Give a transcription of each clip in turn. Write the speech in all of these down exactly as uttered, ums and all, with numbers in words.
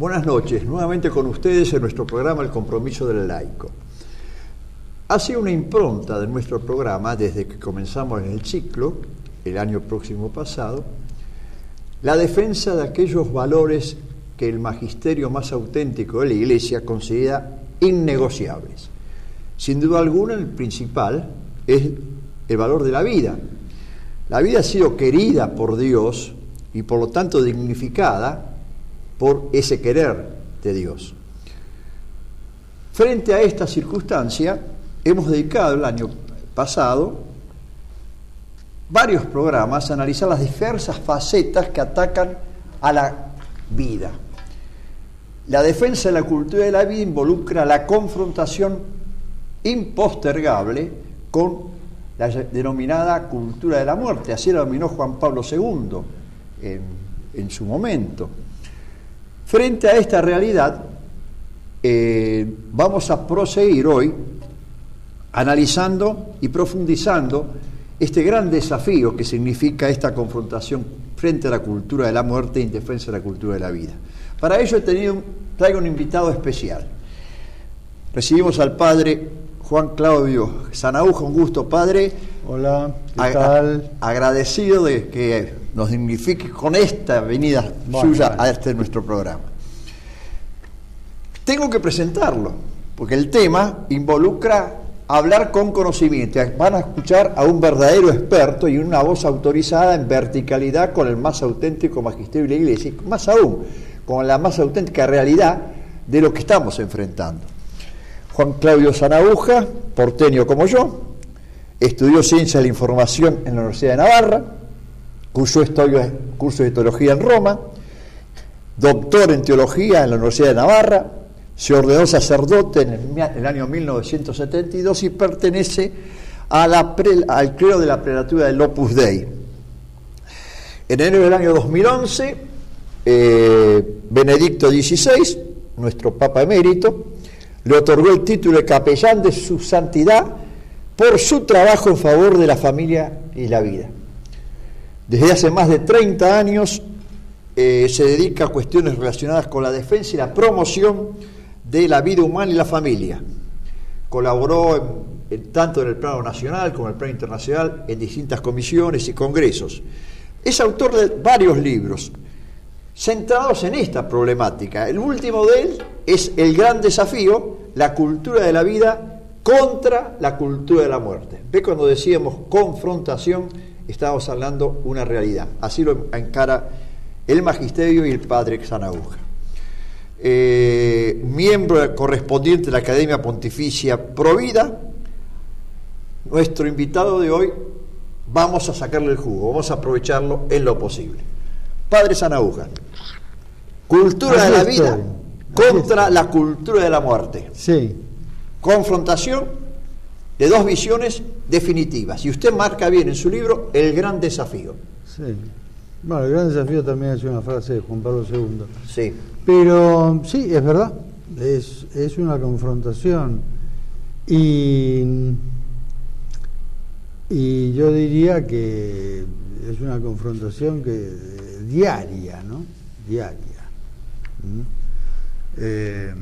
Buenas noches, nuevamente con ustedes en nuestro programa El Compromiso del Laico. Ha sido una impronta de nuestro programa desde que comenzamos en el ciclo, el año próximo pasado, la defensa de aquellos valores que el magisterio más auténtico de la Iglesia considera innegociables. Sin duda alguna, el principal es el valor de la vida. La vida ha sido querida por Dios y por lo tanto dignificada por ese querer de Dios. Frente a esta circunstancia, hemos dedicado el año pasado varios programas a analizar las diversas facetas que atacan a la vida. La defensa de la cultura de la vida involucra la confrontación impostergable con la denominada cultura de la muerte. Así la denominó Juan Pablo segundo en, en su momento. Frente a esta realidad, eh, vamos a proseguir hoy analizando y profundizando este gran desafío que significa esta confrontación frente a la cultura de la muerte y en defensa de la cultura de la vida. Para ello he tenido, traigo un invitado especial. Recibimos al padre Juan Claudio Sanaúja. Un gusto, padre. Hola, ¿qué tal? A, agradecido de que nos dignifique con esta venida bueno, suya bueno. a este nuestro programa. Tengo que presentarlo, porque el tema involucra hablar con conocimiento. Van a escuchar a un verdadero experto y una voz autorizada en verticalidad con el más auténtico magisterio de la Iglesia, y más aún, con la más auténtica realidad de lo que estamos enfrentando. Juan Claudio Sanaúja, porteño como yo, estudió Ciencia de la Información en la Universidad de Navarra, cursó estudios, curso de Teología en Roma, doctor en Teología en la Universidad de Navarra, se ordenó sacerdote en el, en el año mil novecientos setenta y dos y pertenece a la pre, al clero de la prelatura del Opus Dei. En enero del año dos mil once, eh, Benedicto dieciséis, nuestro Papa emérito, le otorgó el título de capellán de su santidad por su trabajo en favor de la familia y la vida. Desde hace más de treinta años eh, se dedica a cuestiones relacionadas con la defensa y la promoción de la vida humana y la familia. Colaboró en, en, tanto en el plano nacional como en el plano internacional en distintas comisiones y congresos. Es autor de varios libros centrados en esta problemática. El último de él es El gran desafío, la cultura de la vida contra la cultura de la muerte. Ve, cuando decíamos confrontación, estábamos hablando una realidad. Así lo encara el magisterio y el padre Sanaúja. Eh, miembro correspondiente de la Academia Pontificia Provida, nuestro invitado de hoy, vamos a sacarle el jugo, vamos a aprovecharlo en lo posible. Padre Sanaúja, cultura de la vida contra la cultura de la muerte. Sí. Confrontación de dos visiones definitivas. Y usted marca bien en su libro el gran desafío. Sí. Bueno, el gran desafío también es una frase de Juan Pablo segundo. Sí. Pero sí, es verdad, es, es una confrontación. Y, y yo diría que es una confrontación que diaria, ¿no? Diaria. ¿Mm? Eh,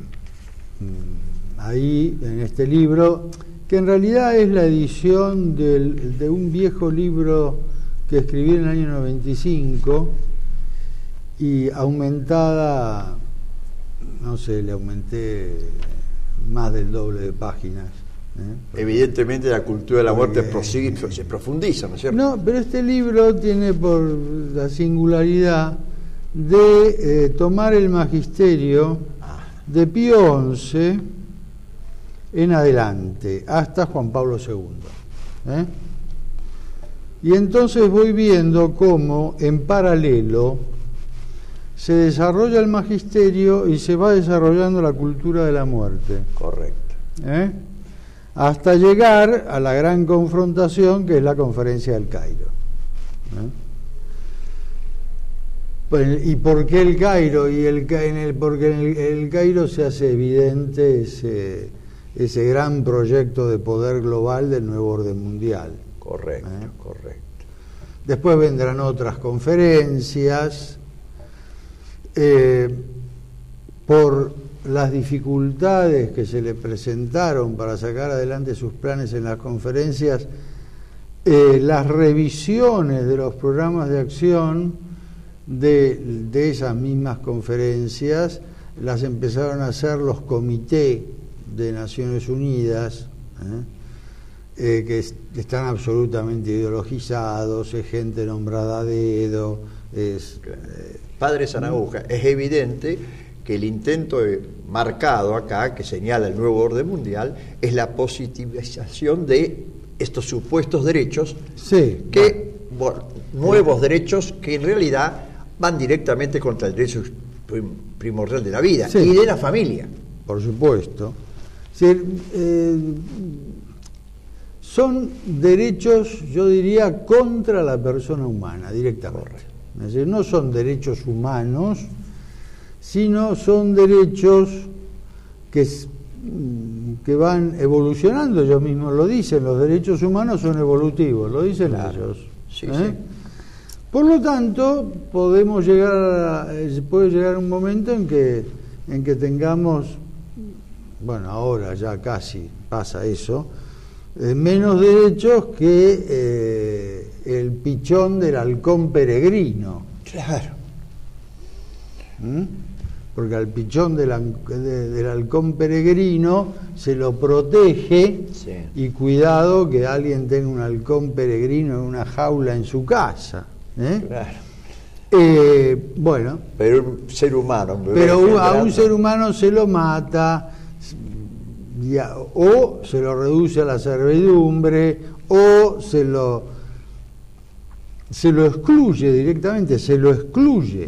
ahí, en este libro, que en realidad es la edición del, de un viejo libro que escribí en el año noventa y cinco y aumentada, no sé, le aumenté más del doble de páginas. ¿eh? Evidentemente la cultura de la muerte prosigue, se profundiza, ¿no es cierto? No, pero este libro tiene por la singularidad de eh, tomar el magisterio de Pío once en adelante, hasta Juan Pablo segundo. ¿eh? Y entonces voy viendo cómo en paralelo se desarrolla el magisterio y se va desarrollando la cultura de la muerte. Correcto. ¿Eh? Hasta llegar a la gran confrontación que es la Conferencia del Cairo. ¿Eh? ¿Y por qué el Cairo? Y el, en el, porque en el, el Cairo se hace evidente ese, ese gran proyecto de poder global del nuevo orden mundial. Correcto, ¿Eh? correcto. Después vendrán otras conferencias, eh, por las dificultades que se le presentaron para sacar adelante sus planes en las conferencias, eh, las revisiones de los programas de acción de, de esas mismas conferencias las empezaron a hacer los comités de Naciones Unidas, ¿eh? Eh, que es, están absolutamente ideologizados, es gente nombrada a dedo. Es, eh, Padre Sanahuja, es evidente que el intento marcado acá, que señala el nuevo orden mundial, es la positivización de estos supuestos derechos, sí, que bueno, nuevos derechos que en realidad van directamente contra el derecho primordial de la vida, sí, y de la familia. Por supuesto. Sí, eh, son derechos, yo diría, contra la persona humana, directamente. Correcto. Es decir, no son derechos humanos, sino son derechos que, que van evolucionando. Ellos mismos lo dicen, los derechos humanos son evolutivos, lo dicen, claro, ellos. Sí, ¿eh? sí. Por lo tanto, podemos llegar a, puede llegar un momento en que, en que tengamos, bueno, ahora ya casi pasa eso, eh, menos derechos que eh, el pichón del halcón peregrino. Claro. ¿Mm? Porque al pichón del, de, del halcón peregrino se lo protege, sí, y cuidado que alguien tenga un halcón peregrino en una jaula en su casa. ¿Eh? Claro. Eh, bueno, pero un ser humano, un pero a un ser humano se lo mata, ya, o se lo reduce a la servidumbre, o se lo se lo excluye directamente, se lo excluye.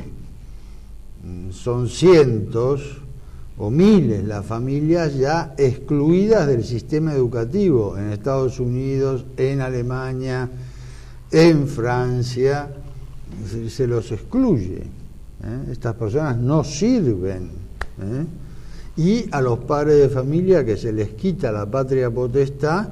Son cientos o miles las familias ya excluidas del sistema educativo en Estados Unidos, en Alemania, en Francia, se, se los excluye. ¿eh? Estas personas no sirven. ¿eh? Y a los padres de familia que se les quita la patria potestad,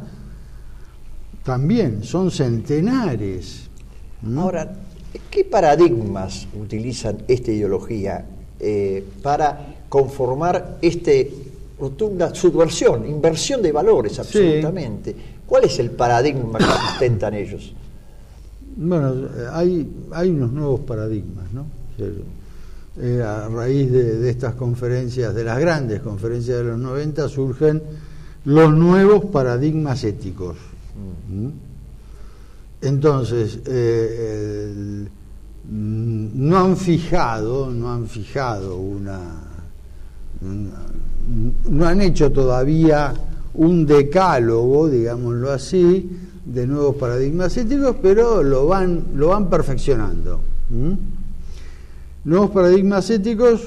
también son centenares. ¿Mm? Ahora, ¿qué paradigmas utilizan esta ideología eh, para conformar este rotunda subversión, inversión de valores absolutamente? Sí. ¿Cuál es el paradigma que sustentan ellos? Bueno, hay, hay unos nuevos paradigmas, ¿no? Eh, a raíz de, de estas conferencias, de las grandes conferencias de los noventa, surgen los nuevos paradigmas éticos. ¿Mm? Entonces, eh, el, no han fijado, no han fijado una, una, no han hecho todavía un decálogo, digámoslo así, de nuevos paradigmas éticos, pero lo van, lo van perfeccionando. ¿Mm? Nuevos paradigmas éticos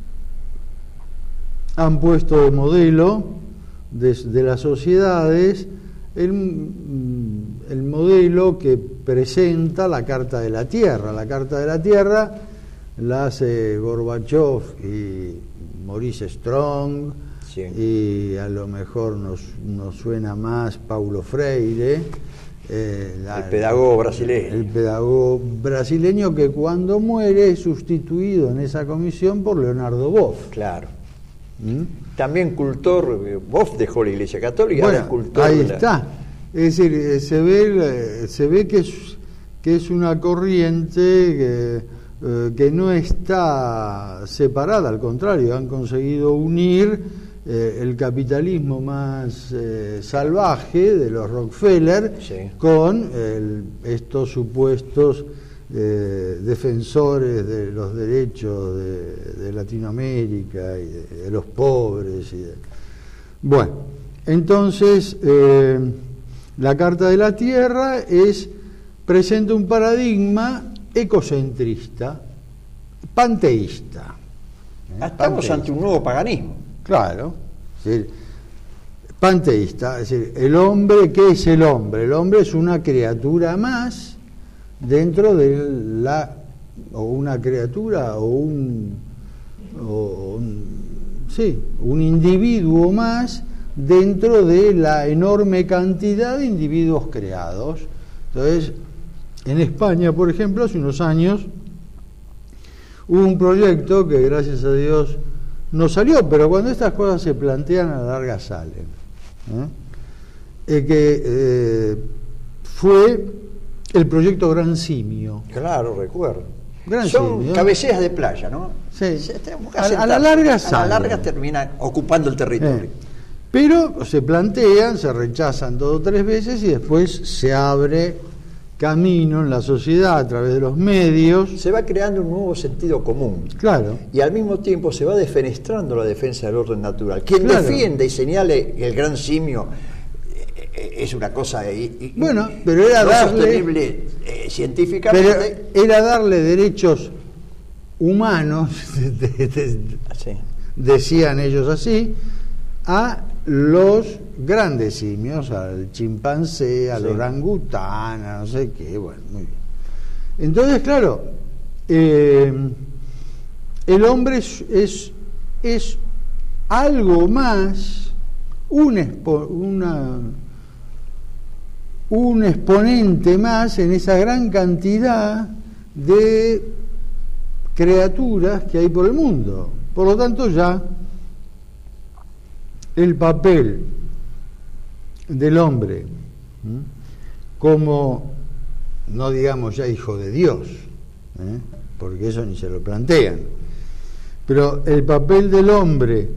han puesto de modelo de, de las sociedades el, el modelo que presenta la Carta de la Tierra. La Carta de la Tierra la hace Gorbachev y Maurice Strong, sí, y a lo mejor nos, nos suena más Paulo Freire, eh, la, el pedagogo brasileño. El pedagogo brasileño que cuando muere es sustituido en esa comisión por Leonardo Boff. Claro. ¿Mm? También cultor, Boff dejó la Iglesia Católica, bueno, ahora cultor. Ahí la... está. Es decir, se ve, se ve que, es, que es una corriente que, eh, que no está separada, al contrario, han conseguido unir eh, el capitalismo más eh, salvaje de los Rockefeller, sí, con el, estos supuestos eh, defensores de los derechos de, de Latinoamérica y de, de los pobres. Y de... Bueno, entonces eh, la Carta de la Tierra es, presenta un paradigma ecocentrista, panteísta. ¿eh? Estamos panteísta. Ante un nuevo paganismo. Claro, es decir, panteísta, es decir, el hombre, ¿qué es el hombre? El hombre es una criatura más dentro de la, o una criatura, o un, o un, sí, un individuo más dentro de la enorme cantidad de individuos creados. Entonces, en España, por ejemplo, hace unos años hubo un proyecto que, gracias a Dios, no salió, pero cuando estas cosas se plantean a la larga salen. ¿eh? Eh, que eh, fue el proyecto Gran Simio. Claro, recuerdo. Gran Son Simio. cabeceras de playa, ¿no? Sí. Se- tenemos que A- a la aceptar. larga A la salen. larga terminan ocupando el territorio. Eh, Pero se plantean, se rechazan dos o tres veces y después se abre camino en la sociedad a través de los medios. Se va creando un nuevo sentido común. Claro. Y al mismo tiempo se va defenestrando la defensa del orden natural. Quien Claro. defiende y señale el gran simio eh, es una cosa i- i- Bueno, pero era no darle- sostenible eh, científicamente. Pero era darle derechos humanos, de- de- de- Sí. decían ellos así, a los grandes simios, al chimpancé, al Sí. orangután, a no sé qué, bueno, muy bien. Entonces, claro, eh, el hombre es, es, es algo más, un, expo- una, un exponente más en esa gran cantidad de criaturas que hay por el mundo. Por lo tanto, ya el papel del hombre, ¿m? como, no digamos ya hijo de Dios, ¿eh? porque eso ni se lo plantean, pero el papel del hombre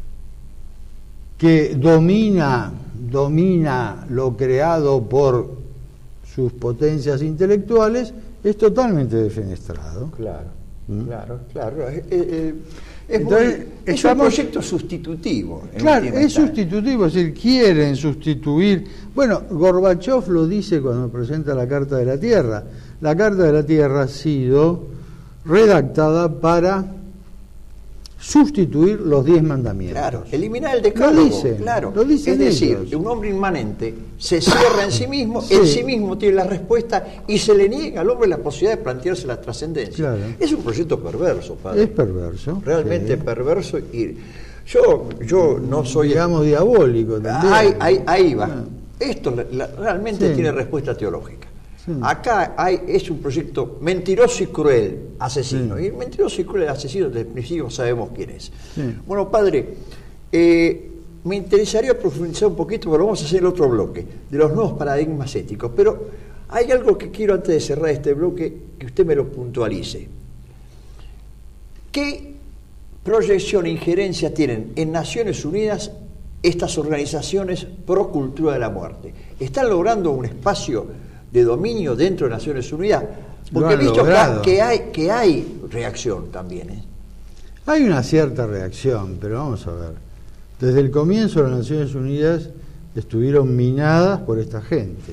que domina, domina lo creado por sus potencias intelectuales, es totalmente defenestrado. Claro, ¿Mm? claro, claro. Eh, eh, es, Entonces, muy- es estamos- un proyecto sustitutivo. en Claro, última es instancia. sustitutivo, es decir, quieren sustituir. Bueno, Gorbachev lo dice cuando presenta la Carta de la Tierra. La Carta de la Tierra ha sido redactada para sustituir los diez mandamientos. Claro, eliminar el decálogo. dicen, claro. lo dicen es decir, ellos. un hombre inmanente se cierra en sí mismo, Sí. en sí mismo tiene la respuesta y se le niega al hombre la posibilidad de plantearse la trascendencia. Claro. Es un proyecto perverso, padre. Es perverso. Realmente sí. perverso. Y yo, yo no soy. Digamos diabólico también. Ahí, ahí, ahí va. Ah. Esto la- la- realmente Sí. tiene respuesta teológica. Sí. Acá hay, es un proyecto mentiroso y cruel, asesino. Sí. Y mentiroso y cruel asesino, desde el principio sabemos quién es. Sí. Bueno, padre, eh, me interesaría profundizar un poquito, pero vamos a hacer el otro bloque, de los nuevos paradigmas éticos. Pero hay algo que quiero antes de cerrar este bloque, que usted me lo puntualice. ¿Qué proyección e injerencia tienen en Naciones Unidas estas organizaciones pro cultura de la muerte? ¿Están logrando un espacio de dominio dentro de Naciones Unidas? Lo Porque he han visto que, logrado. que hay, que hay reacción también. ¿eh? Hay una cierta reacción, pero vamos a ver. Desde el comienzo las Naciones Unidas estuvieron minadas por esta gente.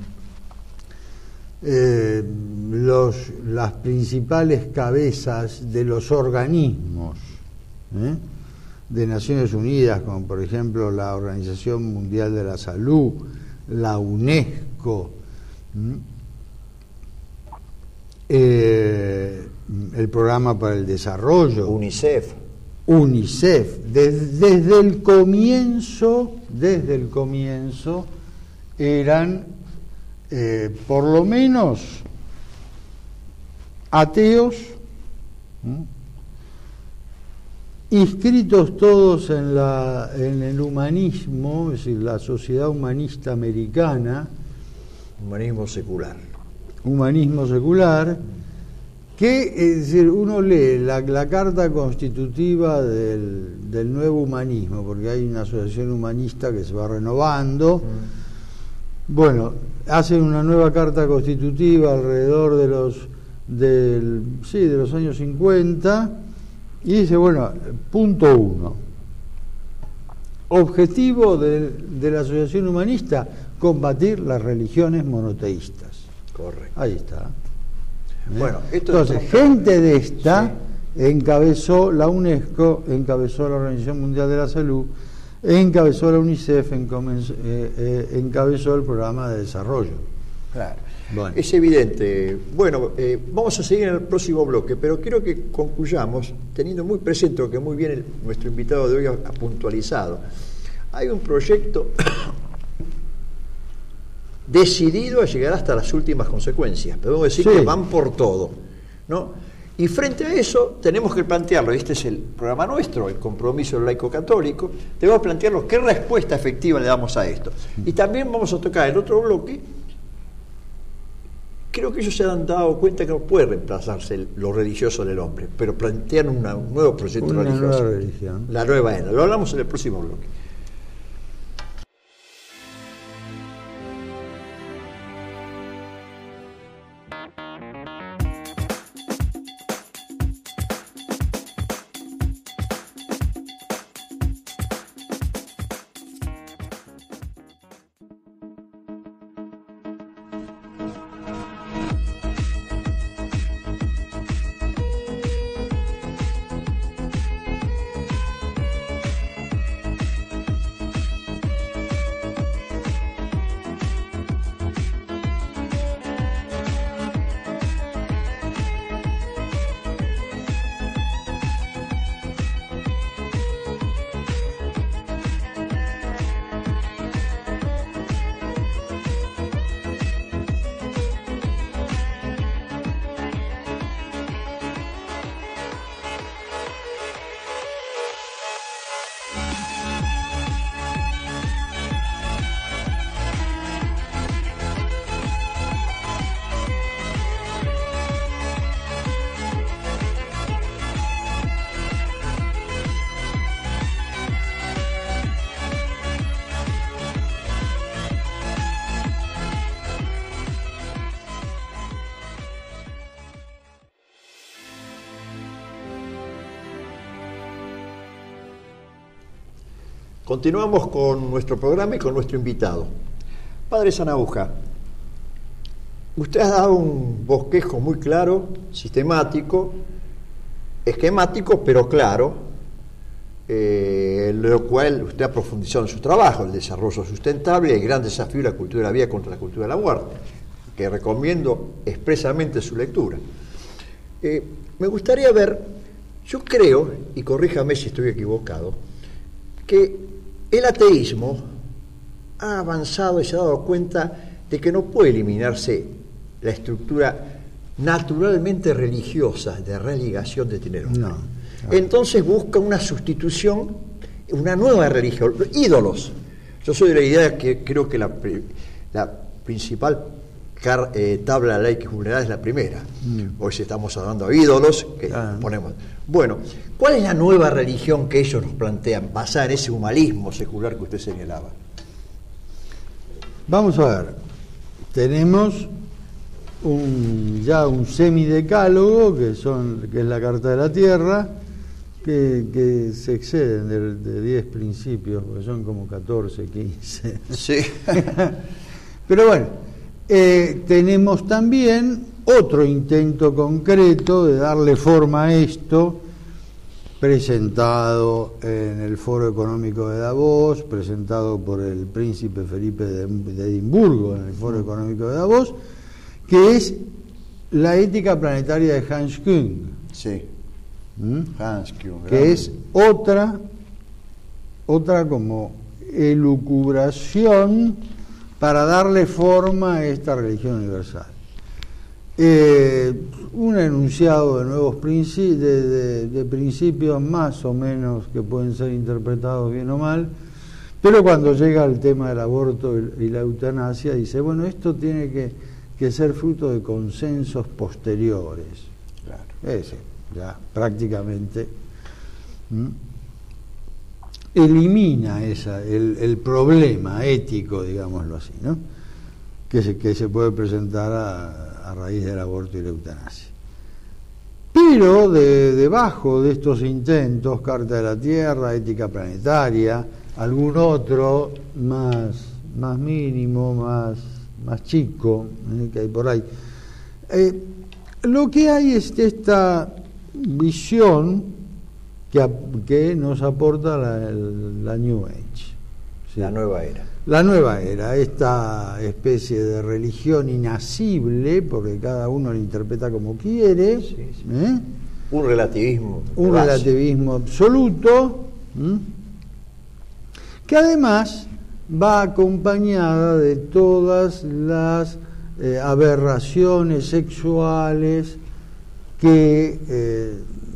Eh, los, las principales cabezas de los organismos ¿eh? de Naciones Unidas, como por ejemplo la Organización Mundial de la Salud, la UNESCO, ¿m? eh, el Programa para el Desarrollo, UNICEF. UNICEF, des- desde el comienzo, desde el comienzo, eran eh, por lo menos ateos, ¿m? inscritos todos en, la, en el humanismo, es decir, la Sociedad Humanista Americana, Humanismo secular. humanismo secular, que es decir, uno lee la, la carta constitutiva del, del nuevo humanismo, porque hay una asociación humanista que se va renovando. Mm. Bueno, hacen una nueva carta constitutiva alrededor de los del, sí, de los años cincuenta, y dice, bueno, punto uno, objetivo de, de la asociación humanista, combatir las religiones monoteístas. Correcto. Ahí está. Bueno, esto Entonces, es- gente de esta encabezó la UNESCO, encabezó la Organización Mundial de la Salud, encabezó la UNICEF, encomenzó- eh, eh, encabezó el Programa de Desarrollo. Claro. Bueno. Es evidente. Bueno, eh, vamos a seguir en el próximo bloque, pero quiero que concluyamos teniendo muy presente lo que muy bien el- nuestro invitado de hoy ha, ha puntualizado. Hay un proyecto decidido a llegar hasta las últimas consecuencias, podemos decir Sí. que van por todo, ¿no? Y frente a eso tenemos que plantearlo, y este es el programa nuestro, el compromiso del laico católico, tenemos que plantearlo qué respuesta efectiva le damos a esto. Y también vamos a tocar el otro bloque. Creo que ellos se han dado cuenta que no puede reemplazarse lo religioso del hombre, pero plantean una, un nuevo proyecto una religioso. Nueva religión. La nueva era. Lo hablamos en el próximo bloque. Continuamos con nuestro programa y con nuestro invitado. Padre Sanahuja, usted ha dado un bosquejo muy claro, sistemático, esquemático, pero claro, eh, en lo cual usted ha profundizado en su trabajo, el desarrollo sustentable y el gran desafío de la cultura de la vida contra la cultura de la muerte, que recomiendo expresamente su lectura. Eh, me gustaría ver, yo creo, y corríjame si estoy equivocado, que el ateísmo ha avanzado y se ha dado cuenta de que no puede eliminarse la estructura naturalmente religiosa de religación de tener hombre. No. Entonces busca una sustitución, una nueva religión, ídolos. Yo soy de la idea que creo que la, la principal car, eh, tabla de la ley que vulnerar es la primera. Mm. Hoy si estamos hablando de ídolos, que ah. ponemos. Bueno, ¿cuál es la nueva religión que ellos nos plantean, basada en ese humanismo secular que usted señalaba? Vamos a ver, tenemos un, ya un semidecálogo, que, son, que es la Carta de la Tierra, que, que se exceden de, de diez principios, porque son como catorce, quince. Sí. Pero bueno, eh, tenemos también otro intento concreto de darle forma a esto, presentado en el Foro Económico de Davos, presentado por el príncipe Felipe de, de Edimburgo en el Foro Económico de Davos, que es la ética planetaria de Hans Küng. Sí. ¿Mm? Hans Küng. Que es otra, otra como elucubración para darle forma a esta religión universal. Eh, un enunciado de nuevos principios, de, de, de principios más o menos que pueden ser interpretados bien o mal, pero cuando llega el tema del aborto y, y la eutanasia, dice, bueno, esto tiene que, que ser fruto de consensos posteriores. Claro. Ese, ya prácticamente ¿m? elimina esa, el, el problema ético, digámoslo así, ¿no? que, se, que se puede presentar a a raíz del aborto y la eutanasia. Pero de, debajo de estos intentos, Carta de la Tierra, ética planetaria, algún otro más, más mínimo, más, más chico, ¿eh? que hay por ahí, eh, lo que hay es esta visión que, que nos aporta la, la New Age. ¿Sí? La nueva era. La nueva era, esta especie de religión inasible, porque cada uno la interpreta como quiere. Sí, sí. ¿eh? Un relativismo. Un base. relativismo absoluto, ¿eh? que además va acompañada de todas las eh, aberraciones sexuales que eh,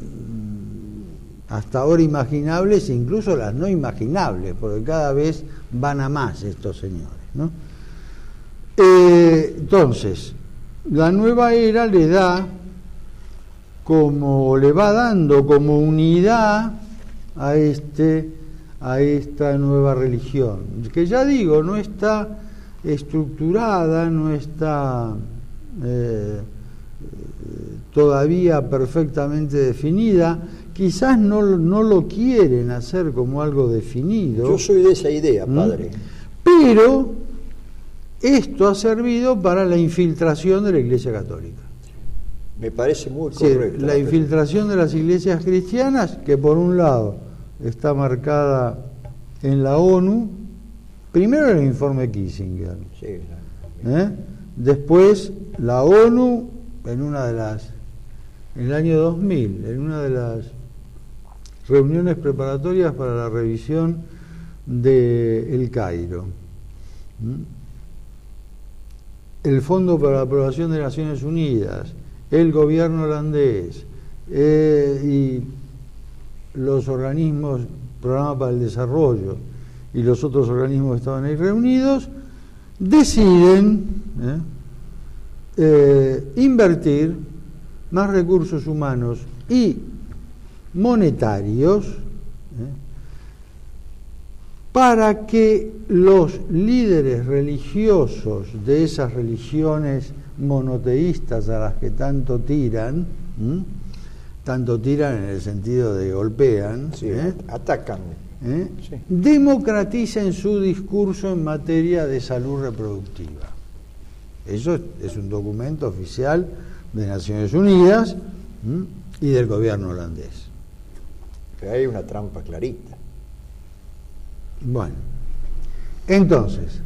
hasta ahora imaginables, incluso las no imaginables, porque cada vez van a más estos señores, ¿no? Eh, entonces, la nueva era le da como, le va dando como unidad a este, a esta nueva religión, que ya digo, no está estructurada, no está eh, todavía perfectamente definida, quizás no, no lo quieren hacer como algo definido. Yo soy de esa idea, padre. Pero esto ha servido para la infiltración de la Iglesia Católica. Me parece muy Sí, correcto. la infiltración de las iglesias cristianas, que por un lado está marcada en la ONU, primero el informe Kissinger, Sí, ¿eh? Después la ONU en una de las, en el año dos mil, en una de las reuniones preparatorias para la revisión de El Cairo. El Fondo para la Aprobación de Naciones Unidas, el gobierno holandés eh, y los organismos, Programa para el Desarrollo y los otros organismos que estaban ahí reunidos, deciden eh, eh, invertir más recursos humanos y monetarios eh, para que los líderes religiosos de esas religiones monoteístas a las que tanto tiran, ¿m? tanto tiran en el sentido de golpean, sí, ¿eh? atacan, ¿Eh? Sí. democraticen su discurso en materia de salud reproductiva. Eso es, es un documento oficial de Naciones Unidas, ¿m? y del gobierno holandés. Pero hay una trampa clarita. Bueno, entonces,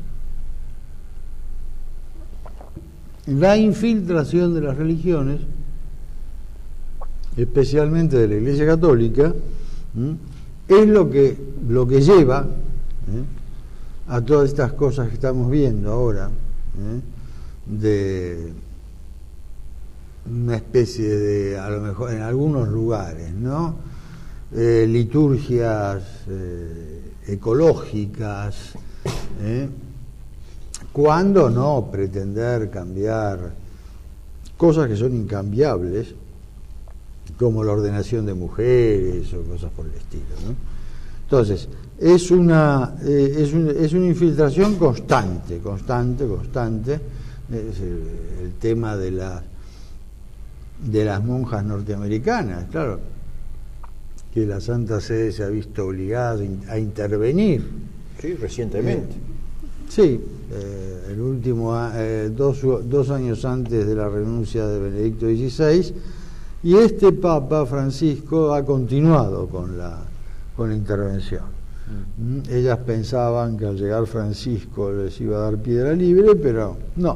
la infiltración de las religiones, especialmente de la Iglesia Católica, ¿m? es lo que, lo que lleva ¿eh? a todas estas cosas que estamos viendo ahora, ¿eh? de una especie de, a lo mejor en algunos lugares, ¿no? Eh, liturgias eh, ecológicas, ¿eh? cuando no pretender cambiar cosas que son incambiables, como la ordenación de mujeres o cosas por el estilo, ¿no? Entonces, es una, eh, es, un, es una infiltración constante, constante, constante. Es el, el tema de, la, de las monjas norteamericanas, claro, que la Santa Sede se ha visto obligada a intervenir. Sí, recientemente. Eh, sí, eh, el último, eh, dos, dos años antes de la renuncia de Benedicto dieciséis, y este Papa Francisco ha continuado con la, con la intervención. Mm. Ellas pensaban que al llegar Francisco les iba a dar piedra libre, pero no.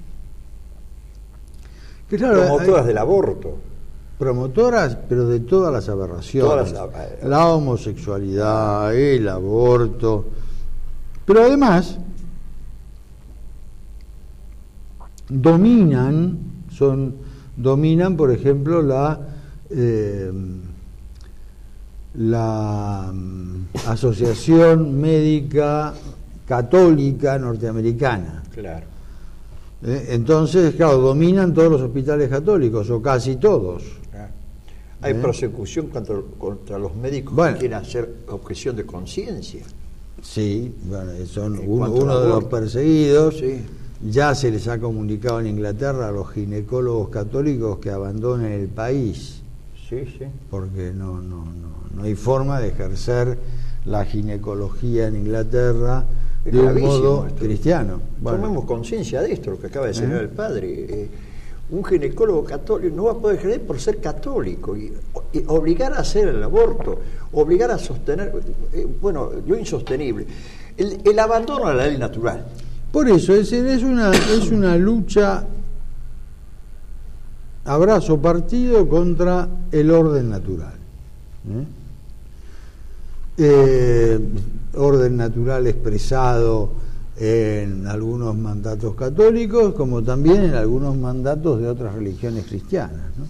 Que claro, Promotoras hay, del aborto. Promotoras, pero de todas las aberraciones. Todas las, la homosexualidad, el aborto. Pero además dominan, son, dominan, por ejemplo, la eh, la um, Asociación Médica Católica Norteamericana. Claro. Eh, entonces, claro, dominan todos los hospitales católicos, o casi todos. Claro. Hay ¿Eh? persecución contra, contra los médicos bueno, que quieren hacer objeción de conciencia. Sí, bueno, son uno, uno de los perseguidos. Sí. Ya se les ha comunicado en Inglaterra a los ginecólogos católicos que abandonen el país. Sí, sí. Porque no, no, no, no hay forma de ejercer la ginecología en Inglaterra Es de un gravísimo modo esto. cristiano. Bueno, Tomemos conciencia de esto, lo que acaba de señalar ¿Eh? el padre. Eh, un ginecólogo católico no va a poder ejercer por ser católico y, y obligar a hacer el aborto, obligar a sostener, eh, bueno, lo insostenible. El, el abandono a la ley natural. por eso es, es una es una lucha abrazo partido contra el orden natural. ¿Eh? Eh, orden natural expresado en algunos mandatos católicos, como también en algunos mandatos de otras religiones cristianas, ¿no?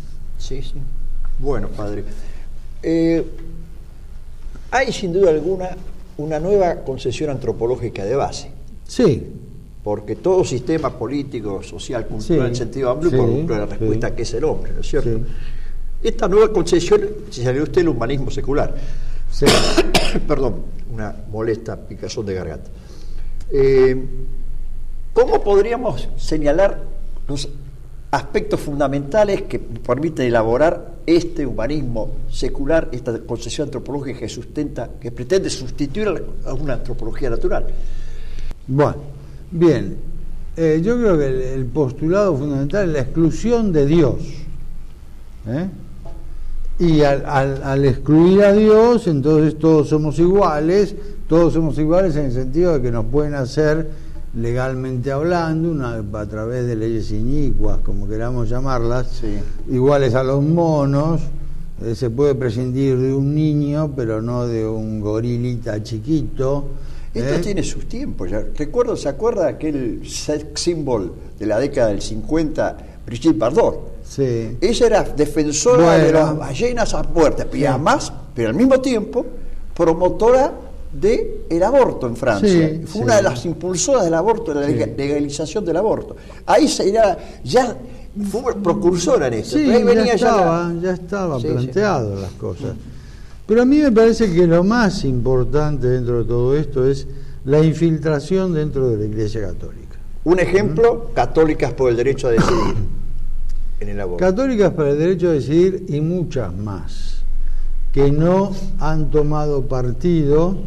Sí, sí. Bueno, padre. Eh, hay sin duda alguna una nueva concepción antropológica de base. Sí. Porque todo sistema político, social, cultural, Sí, en sentido amplio, sí, involucra la respuesta sí. a qué es el hombre, ¿no es cierto? Sí. Esta nueva concepción, si salió usted el humanismo secular. Sí. Perdón, una molesta picazón de garganta. Eh, ¿Cómo podríamos señalar los aspectos fundamentales que permiten elaborar este humanismo secular, esta concepción antropológica que sustenta, que pretende sustituir a una antropología natural? Bueno, bien, eh, yo creo que el, el postulado fundamental es la exclusión de Dios. ¿eh? Y al, al, al excluir a Dios, entonces todos somos iguales, todos somos iguales en el sentido de que nos pueden hacer, legalmente hablando, una, a través de leyes inicuas, como queramos llamarlas, Sí. iguales a los monos. Eh, se puede prescindir de un niño, pero no de un gorilita chiquito. Esto ¿eh? tiene sus tiempos. Ya. Recuerdo, ¿se acuerda aquel sex symbol de la década del cincuenta, Brigitte Bardot? Sí. Ella era defensora Bueno. de las ballenas a muerte, Sí. y además, pero al mismo tiempo, promotora del aborto en Francia. Sí, Fue sí. una de las impulsoras del aborto, de la Sí. legalización del aborto. Ahí se irá, ya fue precursora en esto. Sí, pero ahí venía ya estaba, la- ya estaba Sí, planteado las cosas. Pero a mí me parece que lo más importante dentro de todo esto es la infiltración dentro de la Iglesia Católica. Un ejemplo, Católicas por el Derecho a Decidir en el aborto. Católicas para el Derecho a Decidir y muchas más, que no han tomado partido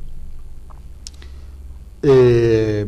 eh,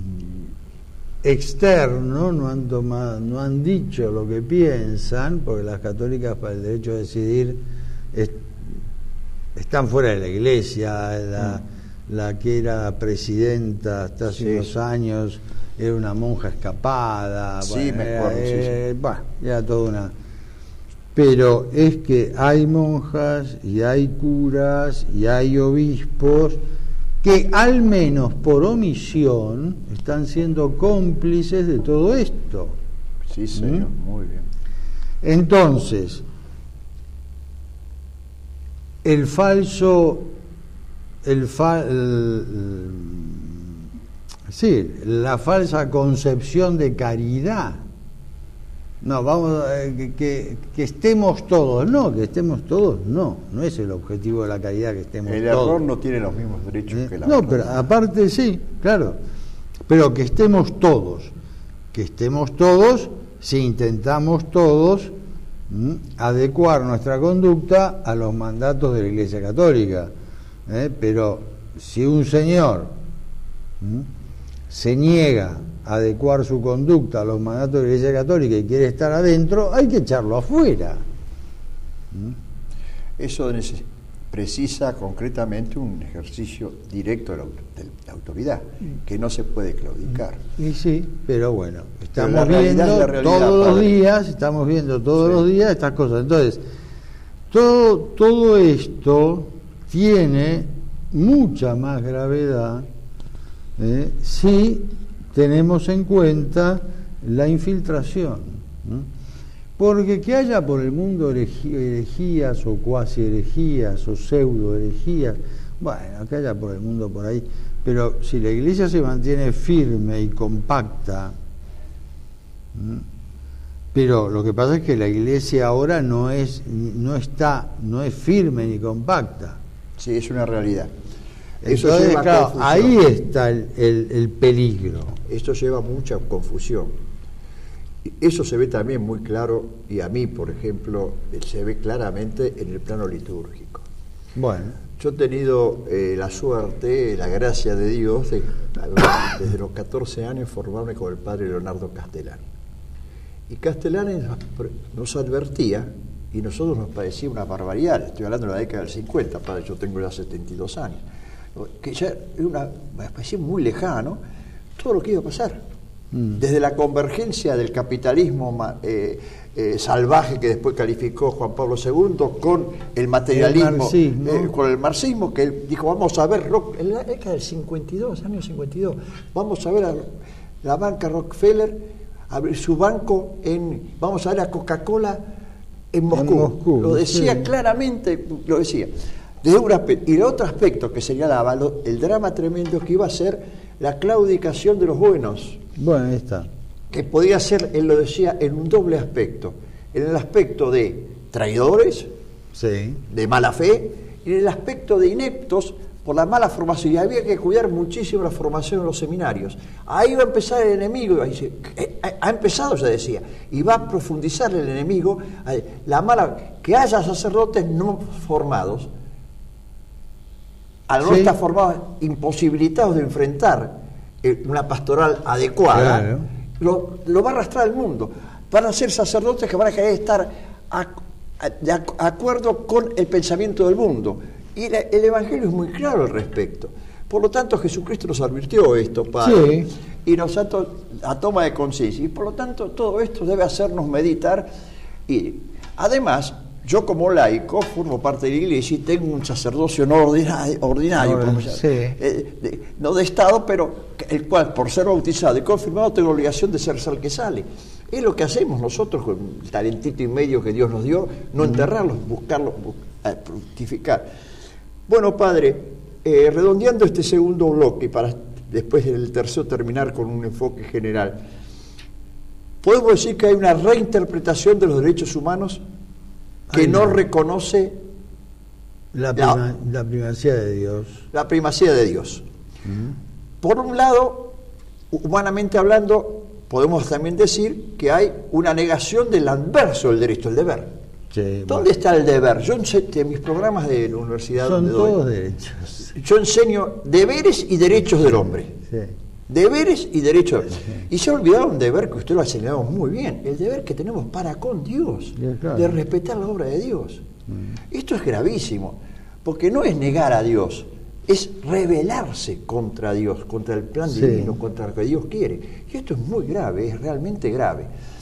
externo, no han tomado, no han dicho lo que piensan, porque las Católicas para el Derecho a Decidir es, están fuera de la Iglesia. La, mm. la que era presidenta hasta hace Sí. unos años era una monja escapada. Sí, bueno, me acuerdo, era, sí, eh, bueno, era toda una... Pero es que hay monjas y hay curas y hay obispos que al menos por omisión están siendo cómplices de todo esto. Sí, señor, ¿Mm? muy bien. Entonces, el falso, el, fa, el, el sí, la falsa concepción de caridad. No, vamos, eh, que, que, que estemos todos, no, que estemos todos, no, no es el objetivo de la caridad que estemos El todos. error no tiene los mismos derechos ¿Eh? que la No, verdad. pero aparte sí, claro, pero que estemos todos, que estemos todos si intentamos todos ¿m? adecuar nuestra conducta a los mandatos de la Iglesia Católica. ¿eh? Pero si un señor ¿m? se niega a adecuar su conducta a los mandatos de la Iglesia Católica y quiere estar adentro, hay que echarlo afuera. ¿m? Eso neces- precisa concretamente un ejercicio directo de la, auto- de la autoridad, que no se puede claudicar. Y sí, pero bueno, estamos la realidad viendo es la realidad, todos los padre. días, estamos viendo todos Sí. los días estas cosas. Entonces, todo, todo esto tiene mucha más gravedad ¿eh? si tenemos en cuenta la infiltración. ¿no? Porque que haya por el mundo herejí- herejías o cuasi herejías o pseudo herejías, bueno, que haya por el mundo por ahí, pero si la Iglesia se mantiene firme y compacta, ¿m? pero lo que pasa es que la Iglesia ahora no es, no está, no es firme ni compacta. Sí, es una realidad. Eso Entonces, lleva a claro, confusión. ahí está el, el, el peligro. Esto lleva mucha confusión. Eso se ve también muy claro, y a mí, por ejemplo, se ve claramente en el plano litúrgico. Bueno, Yo he tenido eh, la suerte, la gracia de Dios, de, desde los catorce años, formarme con el padre Leonardo Castellani. Y Castellani nos, nos advertía, y nosotros nos parecía una barbaridad, estoy hablando de la década del cincuenta, padre, yo tengo ya setenta y dos años, que ya era una, me parecía muy lejano todo lo que iba a pasar. Mm. Desde la convergencia del capitalismo eh, eh, salvaje que después calificó Juan Pablo segundo con el materialismo, el marxismo. Eh, con el marxismo, que él dijo, vamos a ver, rock, en la década del cincuenta y dos, años cincuenta y dos, vamos a ver a la banca Rockefeller, abrir su banco en, vamos a ver a Coca-Cola en Moscú. En Moscú, lo decía sí. claramente, lo decía. Desde un aspecto. Y el otro aspecto que señalaba, lo, el drama tremendo que iba a ser la claudicación de los buenos. Bueno, ahí está. Que podía ser, él lo decía, en un doble aspecto. En el aspecto de traidores, Sí. de mala fe, y en el aspecto de ineptos por la mala formación. Y había que cuidar muchísimo la formación en los seminarios. Ahí va a empezar el enemigo, ha empezado, ya decía, y va a profundizar el enemigo, la mala, que haya sacerdotes no formados, al no Sí. estar formados, imposibilitados de enfrentar eh, una pastoral adecuada, Claro. lo, lo va a arrastrar al mundo. Van a ser sacerdotes que van a querer estar a, a- de ac- acuerdo con el pensamiento del mundo. Y la- el Evangelio es muy claro al respecto. Por lo tanto, Jesucristo nos advirtió esto, Padre, Sí. y nos ha to- a toma de conciencia. Y por lo tanto, todo esto debe hacernos meditar. Y además, yo como laico formo parte de la Iglesia y tengo un sacerdocio no ordinario, ordinario Ahora, como se llama, sí. eh, de- no de Estado, pero el cual, por ser bautizado y confirmado, tengo la obligación de ser sal que sale. Es lo que hacemos nosotros con el talentito y medio que Dios nos dio, no enterrarlos, buscarlos, bu- eh, fructificar. Bueno, Padre, eh, redondeando este segundo bloque, para después del tercero terminar con un enfoque general, ¿podemos decir que hay una reinterpretación de los derechos humanos que Ay, no no. reconoce La, prima- la primacía de Dios. la primacía de Dios? Por un lado, humanamente hablando, podemos también decir que hay una negación del adverso del derecho, el deber. Sí, ¿Dónde bueno, está el deber? Yo ense- en mis programas de la universidad son donde doy, todos derechos. yo enseño deberes y derechos del hombre. Sí. Deberes y derechos. Y se ha olvidado un deber que usted lo ha señalado muy bien, el deber que tenemos para con Dios, Sí, claro. de respetar la obra de Dios. Esto es gravísimo, porque no es negar a Dios, es rebelarse contra Dios, contra el plan Sí. divino, contra lo que Dios quiere. Y esto es muy grave, es realmente grave.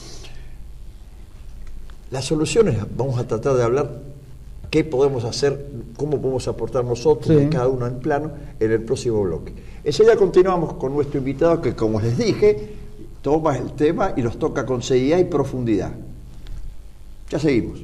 Las soluciones, vamos a tratar de hablar qué podemos hacer, cómo podemos aportar nosotros, Sí. cada uno en plano, en el próximo bloque. Enseguida continuamos con nuestro invitado que, como les dije, toma el tema y los toca con seriedad y profundidad. Ya seguimos.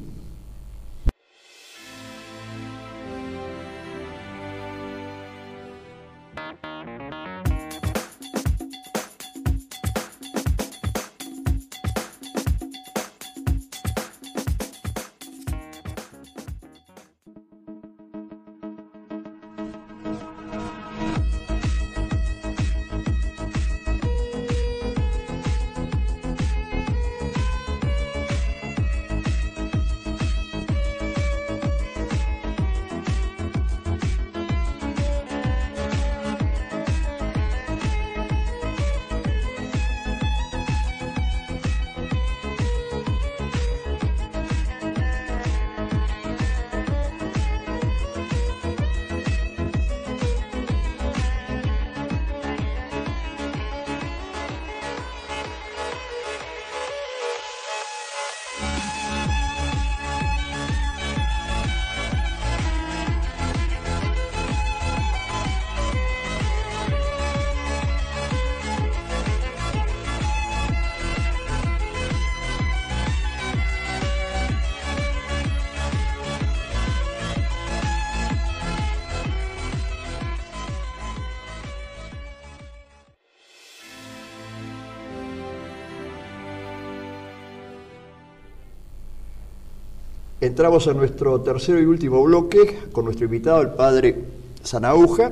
Entramos a nuestro tercero y último bloque con nuestro invitado, el padre Sanahúja.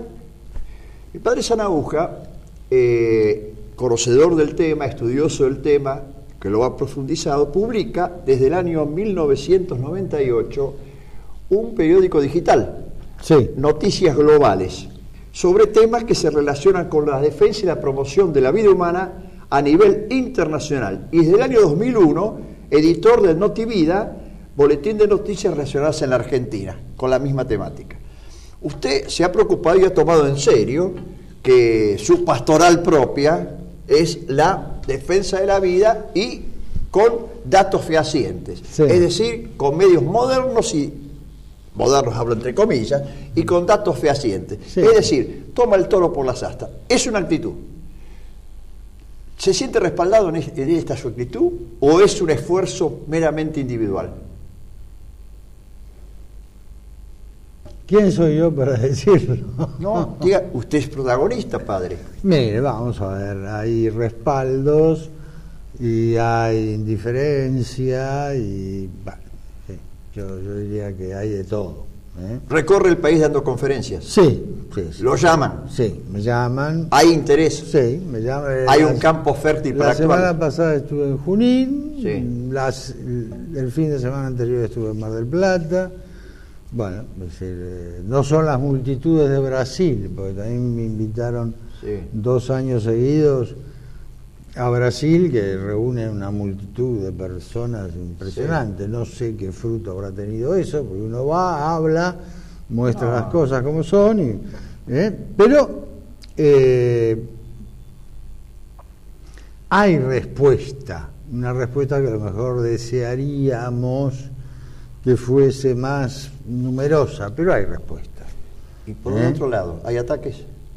El padre Sanahúja, eh, conocedor del tema, estudioso del tema, que lo ha profundizado, publica desde el año mil novecientos noventa y ocho un periódico digital, Sí. Noticias Globales, sobre temas que se relacionan con la defensa y la promoción de la vida humana a nivel internacional. Y desde el año dos mil uno, editor del Notivida, boletín de noticias relacionadas en la Argentina, con la misma temática. Usted se ha preocupado y ha tomado en serio que su pastoral propia es la defensa de la vida y con datos fehacientes, Sí. es decir, con medios modernos y modernos hablo entre comillas, y con datos fehacientes. Sí. Es decir, toma el toro por las astas. Es una actitud. ¿Se siente respaldado en, es- en esta su actitud o es un esfuerzo meramente individual? ¿Quién soy yo para decirlo? No, diga, usted es protagonista, padre. Mire, vamos a ver, hay respaldos y hay indiferencia y bueno, sí, yo, yo diría que hay de todo. ¿eh? Recorre el país dando conferencias. Sí, sí, sí. ¿Lo llaman? Sí, me llaman. ¿Hay interés? Sí, me llaman. ¿Hay las, un campo fértil para La actuar? semana pasada estuve en Junín, Sí. las, el fin de semana anterior estuve en Mar del Plata. Bueno, es decir, eh, no son las multitudes de Brasil, porque también me invitaron Sí. dos años seguidos a Brasil, que reúne una multitud de personas impresionante. Sí. No sé qué fruto habrá tenido eso, porque uno va, habla, muestra no. las cosas como son, y, ¿eh? pero eh, hay respuesta, una respuesta que a lo mejor desearíamos que fuese más numerosa, pero hay respuesta. Y por ¿Eh? otro lado, ¿hay ataques?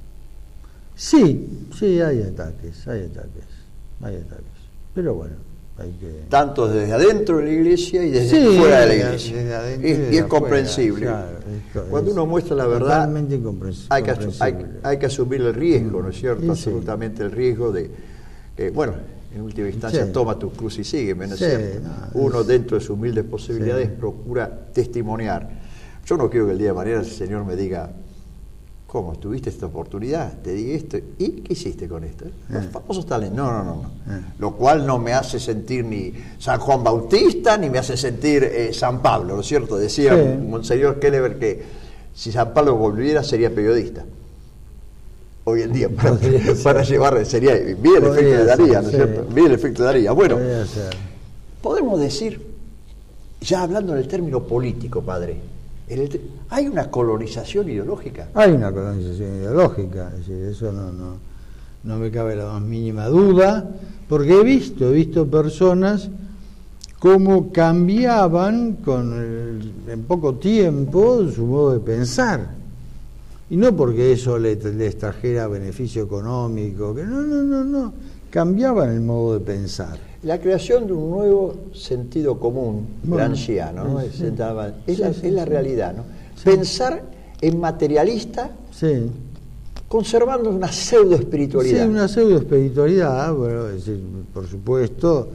Sí, sí, hay ataques, hay ataques, hay ataques. Pero bueno, hay que... Tanto desde adentro de la iglesia y desde sí, fuera de la iglesia. Desde adentro y, y, desde y es afuera, comprensible. Claro, esto Cuando es uno muestra la verdad, totalmente incomprensible. hay que, hay, hay que asumir el riesgo, ¿no es cierto? Sí, Absolutamente sí. el riesgo de... Eh, bueno, en última instancia, sí. toma tu cruz y sígueme, ¿no es sí, cierto? no, Uno, es... dentro de sus humildes posibilidades, sí. procura testimoniar. Yo no quiero que el día de mañana el Señor me diga, ¿cómo tuviste esta oportunidad? Te di esto, ¿y qué hiciste con esto? Los eh. famosos talentos. No, no, no. no. Eh. Lo cual no me hace sentir ni San Juan Bautista, ni me hace sentir eh, San Pablo, ¿no es cierto? Decía sí. Monseñor Kelleher que si San Pablo volviera sería periodista. Hoy en día, para, para llevar, sería bien el efecto de Daría, ¿no es sí. cierto? Bien el efecto de Daría. Bueno, podemos decir, ya hablando en el término político, padre, en el, ¿hay una colonización ideológica? Hay una colonización ideológica, es decir, eso no, no, no me cabe la más mínima duda, porque he visto, he visto personas cómo cambiaban con el, en poco tiempo su modo de pensar. Y no porque eso le, les trajera beneficio económico, que no, no, no, no, cambiaban el modo de pensar. La creación de un nuevo sentido común, bueno, gramsciano, ¿no? Sí, es, es, la, sí, es sí, la sí. realidad, ¿no? Sí. Pensar en materialista, sí. conservando una pseudo espiritualidad. Sí, una pseudo espiritualidad, bueno, es decir, por supuesto,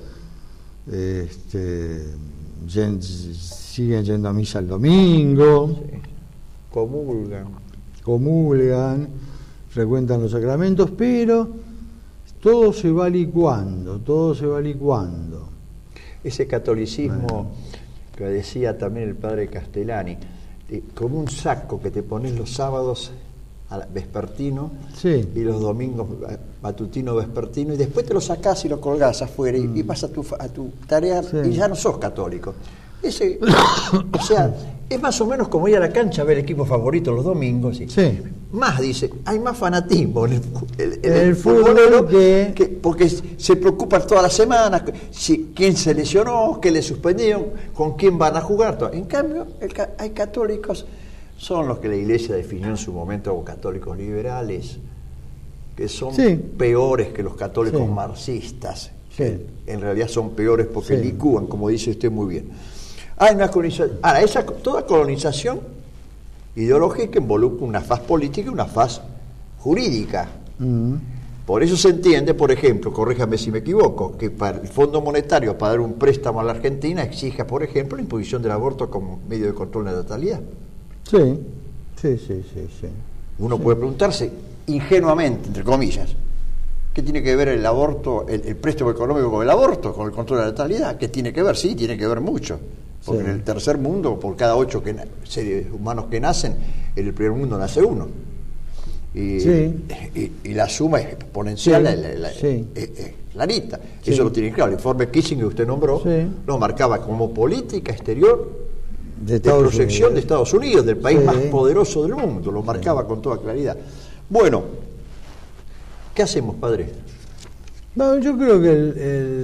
este, yen, siguen yendo a misa el domingo, sí. comulgan. comulgan, frecuentan los sacramentos, pero todo se va licuando, todo se va licuando. Ese catolicismo bueno. que decía también el padre Castellani, eh, como un saco que te pones los sábados a vespertino sí. y los domingos matutino vespertino y después te lo sacás y lo colgás afuera mm. y, y vas a tu, a tu tarea sí. y ya no sos católico. Ese, o sea, es más o menos como ir a la cancha a ver el equipo favorito los domingos. Y sí. Más, dice, hay más fanatismo en el, el, el, el, el futbolero que... que... Porque se preocupan todas las semanas, si, quién se lesionó, qué le suspendieron, con quién van a jugar. Todo. En cambio, el, hay católicos, son los que la Iglesia definió en su momento como católicos liberales, que son sí. peores que los católicos sí. marxistas. Sí. En realidad son peores porque sí. licúan, como dice usted muy bien. Hay una colonización. Ahora, esa, toda colonización ideológica involucra una faz política y una faz jurídica. Mm. Por eso se entiende, por ejemplo, corríjame si me equivoco, que para el Fondo Monetario, para dar un préstamo a la Argentina, exija, por ejemplo, la imposición del aborto como medio de control de la natalidad. Sí, sí, sí, sí. sí. Uno sí. puede preguntarse, ingenuamente, entre comillas, ¿qué tiene que ver el aborto, el, el préstamo económico con el aborto, con el control de la natalidad? ¿Qué tiene que ver? Sí, tiene que ver mucho. Porque sí. en el tercer mundo, por cada ocho que, seres humanos que nacen, en el primer mundo nace uno. Y, sí. y, y la suma es exponencial, sí. la, la, sí. es, es clarita. Sí. Eso lo tiene claro. El informe Kissinger que usted nombró sí. lo marcaba como política exterior de, de proyección Unidos. de Estados Unidos, del país sí. más poderoso del mundo. Lo marcaba sí. con toda claridad. Bueno, ¿qué hacemos, padre? Bueno, yo creo que el,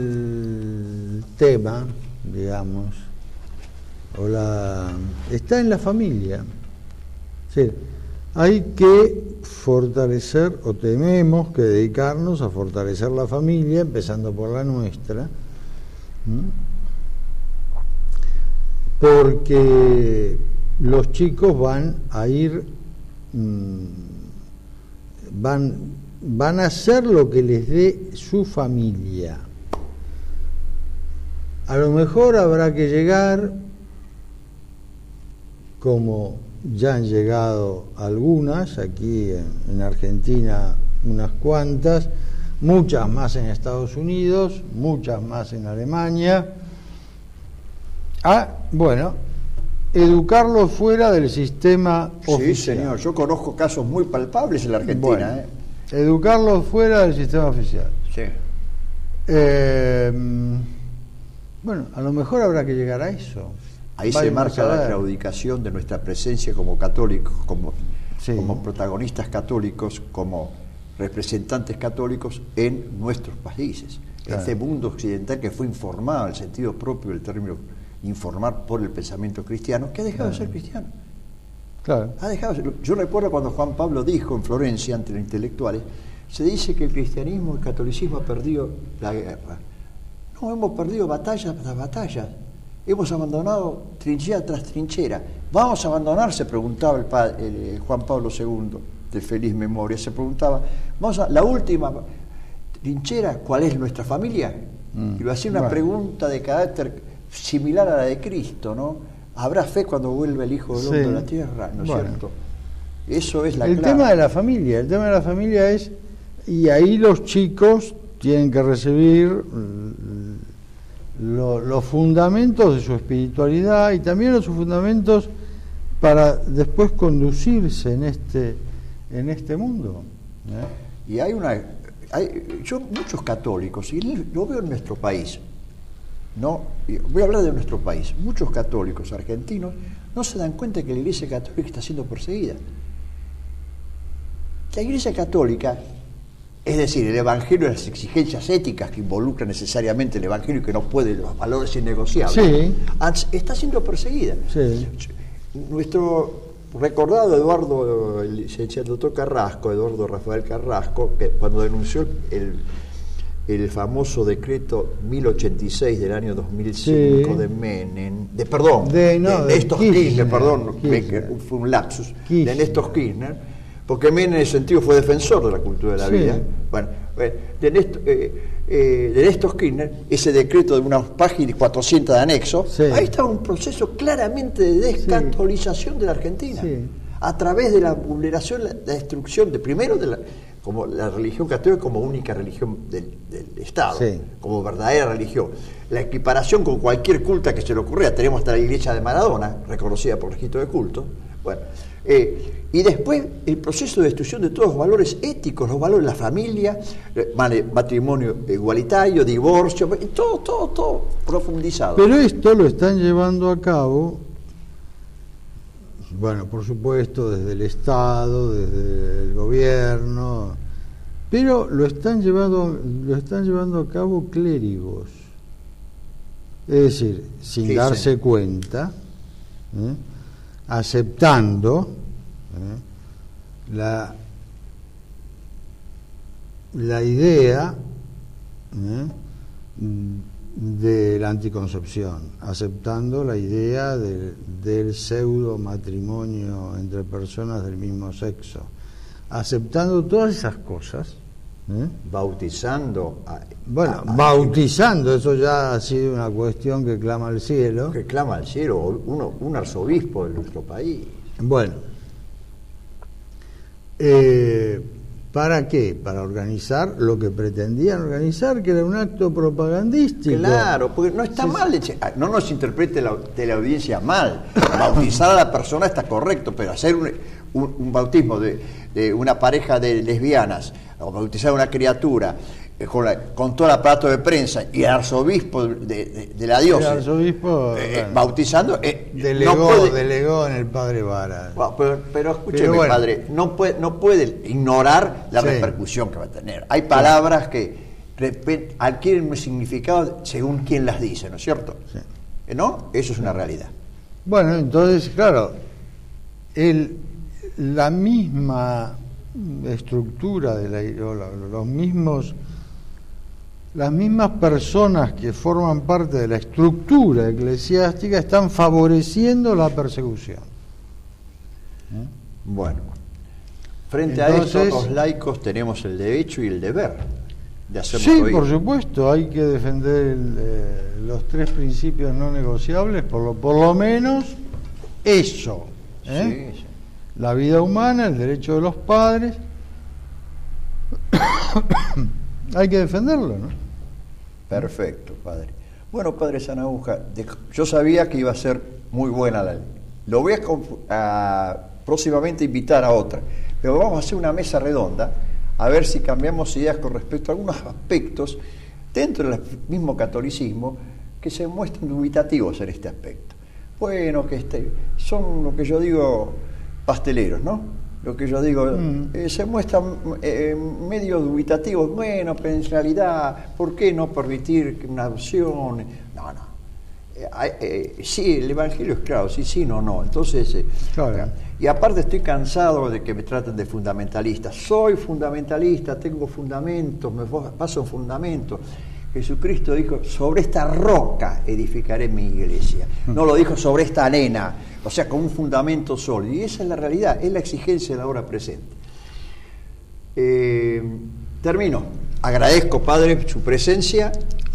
el tema, digamos, o la, está en la familia. Sí, hay que fortalecer, o tenemos que dedicarnos a fortalecer la familia, empezando por la nuestra, ¿m? porque los chicos van a ir, mmm, van, van a hacer lo que les dé su familia. A lo mejor habrá que llegar, como ya han llegado algunas, aquí en, en Argentina unas cuantas, muchas más en Estados Unidos, muchas más en Alemania, a, bueno, educarlos fuera del sistema oficial. Sí, señor, yo conozco casos muy palpables en la Argentina. Bueno, ¿eh? Educarlos fuera del sistema oficial. Sí. Eh, bueno, a lo mejor habrá que llegar a eso. Ahí se marca la claudicación de nuestra presencia como católicos, como, sí. como protagonistas católicos, como representantes católicos en nuestros países. Claro. Este mundo occidental que fue informado, en el sentido propio del término informar, por el pensamiento cristiano, que ha dejado claro. de ser cristiano. Claro. Ha dejado de ser. Yo recuerdo cuando Juan Pablo dijo en Florencia ante los intelectuales, se dice que el cristianismo, el catolicismo ha perdido la guerra. No, hemos perdido batalla tras batalla. Hemos abandonado trinchera tras trinchera. ¿Vamos a abandonar? Se preguntaba el, padre, el Juan Pablo segundo, de feliz memoria. Se preguntaba, vamos a la última trinchera, ¿cuál es nuestra familia? Mm. Y lo hacía una bueno. pregunta de carácter similar a la de Cristo, ¿no? ¿Habrá fe cuando vuelve el Hijo del Hombre sí. a la tierra? ¿No es bueno. cierto? Eso es la El clave. tema de la familia, el tema de la familia es, y ahí los chicos tienen que recibir Lo, los fundamentos de su espiritualidad y también los fundamentos para después conducirse en este en este mundo, ¿eh? Y hay una hay, yo muchos católicos, y lo veo en nuestro país, no voy a hablar de nuestro país, muchos católicos argentinos no se dan cuenta que la Iglesia Católica está siendo perseguida. La Iglesia Católica, es decir, el Evangelio, las exigencias éticas que involucran necesariamente el Evangelio y que no puede, los valores innegociables, sí. está siendo perseguida. Sí. Nuestro recordado Eduardo, el licenciado doctor Carrasco, Eduardo Rafael Carrasco, que cuando denunció el, el famoso decreto mil ochenta y seis del año dos mil cinco sí. de Menem, de perdón, de, no, de, de Néstor Kirchner, Kirchner, perdón, Kirchner. fue un lapsus, Kirchner. de Néstor Kirchner, porque Menem en ese sentido fue defensor de la cultura de la sí. vida. Bueno, de Néstor, eh, eh, de Néstor Kirchner, ese decreto de unas páginas cuatrocientas de anexo, sí. ahí está un proceso claramente de descatolización sí. de la Argentina, sí. a través de la vulneración, la, la destrucción de primero de la, como la religión católica como única religión del, del Estado, sí. como verdadera religión, la equiparación con cualquier culta que se le ocurriera. Tenemos hasta la iglesia de Maradona, reconocida por registro de culto. Bueno, eh, y después el proceso de destrucción de todos los valores éticos, los valores de la familia, matrimonio igualitario, divorcio, todo, todo, todo profundizado. Pero esto lo están llevando a cabo, bueno, por supuesto, desde el Estado, desde el gobierno, pero lo están llevando, lo están llevando a cabo clérigos. Es decir, sin sí, darse sí. cuenta, ¿eh? aceptando ¿eh? la la idea ¿eh? de la anticoncepción, aceptando la idea de, del pseudo matrimonio entre personas del mismo sexo, aceptando todas esas cosas, ¿eh? bautizando a, bueno, a, a, bautizando, eso ya ha sido una cuestión que clama al cielo. Que clama al cielo, uno, un arzobispo de nuestro país. Bueno, eh, ¿para qué? Para organizar lo que pretendían organizar, que era un acto propagandístico. Claro, porque no está sí, mal, sí. no nos interprete la, de la audiencia mal. Bautizar a la persona está correcto, pero hacer un, un, un bautismo de, de una pareja de lesbianas, o bautizar a una criatura con, la, con todo el aparato de prensa y el arzobispo de, de, de la diócesis, el arzobispo eh, bueno, bautizando, eh, delegó, no puede, delegó en el padre Vara. Bueno, pero, pero escúcheme, pero bueno, padre, no puede, no puede ignorar la sí. repercusión que va a tener. Hay palabras que repente, adquieren un significado según quien las dice, ¿no es cierto? Sí. ¿No? Eso es una realidad. Bueno, entonces, claro, el, la misma estructura de la, los mismos las mismas personas que forman parte de la estructura eclesiástica están favoreciendo la persecución. ¿eh? Bueno, frente Entonces, a esto, los laicos tenemos el derecho y el deber de hacerlo. Sí, oír. por supuesto, hay que defender el, eh, los tres principios no negociables, por lo, por lo menos eso. ¿eh? Sí, sí. La vida humana, el derecho de los padres, hay que defenderlo, ¿no? Perfecto, padre. Bueno, padre Sanahuja, yo sabía que iba a ser muy buena la ley. Lo voy a, a próximamente invitar a otra, pero vamos a hacer una mesa redonda a ver si cambiamos ideas con respecto a algunos aspectos dentro del mismo catolicismo que se muestran dubitativos en este aspecto. Bueno, que este, son lo que yo digo pasteleros, ¿no? Lo que yo digo, mm. eh, se muestran eh, medio dubitativos. Bueno, pero en realidad, ¿por qué no permitir una adopción? No, no. Eh, eh, sí, el Evangelio es claro, sí, sí, no, no. Entonces, eh, claro. Y aparte estoy cansado de que me traten de fundamentalista. Soy fundamentalista, tengo fundamentos, me paso en fundamentos. Jesucristo dijo, sobre esta roca edificaré mi iglesia. No lo dijo sobre esta arena, o sea, con un fundamento sólido. Y esa es la realidad, es la exigencia de la hora presente. Eh, termino. Agradezco, padre, su presencia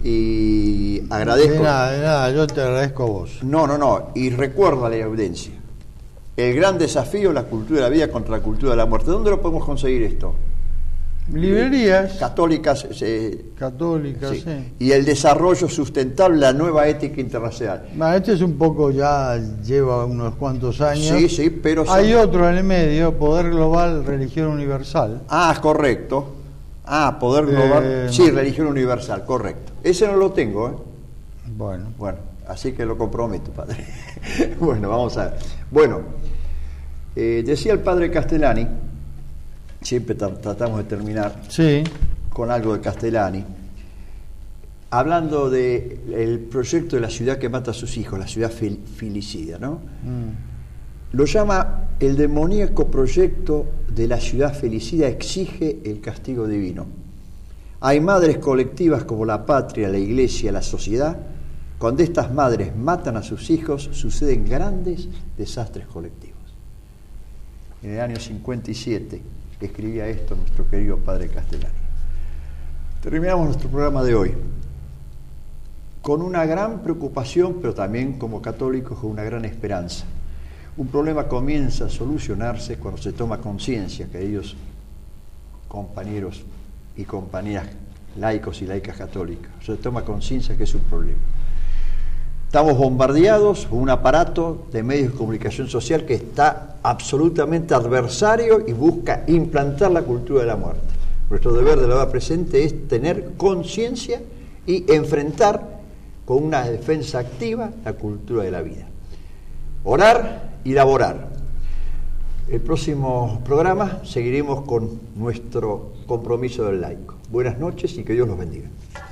y agradezco... De nada, de nada, yo te agradezco a vos. No, no, no, y recuerda a la audiencia. El gran desafío es la cultura de la vida contra la cultura de la muerte. ¿Dónde lo podemos conseguir esto? Librerías católicas, eh, católicas, sí. sí. Y el desarrollo sustentable, la nueva ética internacional. Bueno, este es un poco, ya lleva unos cuantos años. Sí, sí, pero son... hay otro en el medio, Poder Global, Religión Universal. Ah, correcto. Ah, Poder Global. Eh, sí, Religión Universal, correcto. Ese no lo tengo, ¿eh? Bueno. Bueno, así que lo comprometo, padre. Bueno, vamos a ver. Bueno, eh, decía el padre Castellani. Siempre tratamos de terminar sí. con algo de Castellani, hablando del proyecto de la ciudad que mata a sus hijos, la ciudad fil filicida, ¿no? Mm. Lo llama el demoníaco proyecto de la ciudad filicida exige el castigo divino. Hay madres colectivas como la patria, la iglesia, la sociedad. Cuando estas madres matan a sus hijos, suceden grandes desastres colectivos. En el año cincuenta y siete... escribía esto nuestro querido padre Castellani. Terminamos nuestro programa de hoy con una gran preocupación, pero también como católicos con una gran esperanza. Un problema comienza a solucionarse cuando se toma conciencia, queridos compañeros y compañeras laicos y laicas católicas, se toma conciencia que es un problema. Estamos bombardeados por un aparato de medios de comunicación social que está absolutamente adversario y busca implantar la cultura de la muerte. Nuestro deber de la hora presente es tener conciencia y enfrentar con una defensa activa la cultura de la vida. Orar y laborar. El próximo programa seguiremos con nuestro compromiso del laico. Buenas noches y que Dios los bendiga.